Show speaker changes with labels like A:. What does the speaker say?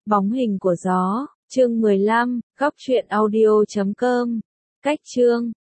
A: Bóng hình của gió, chương 15, góc truyện audio.com. Cách chương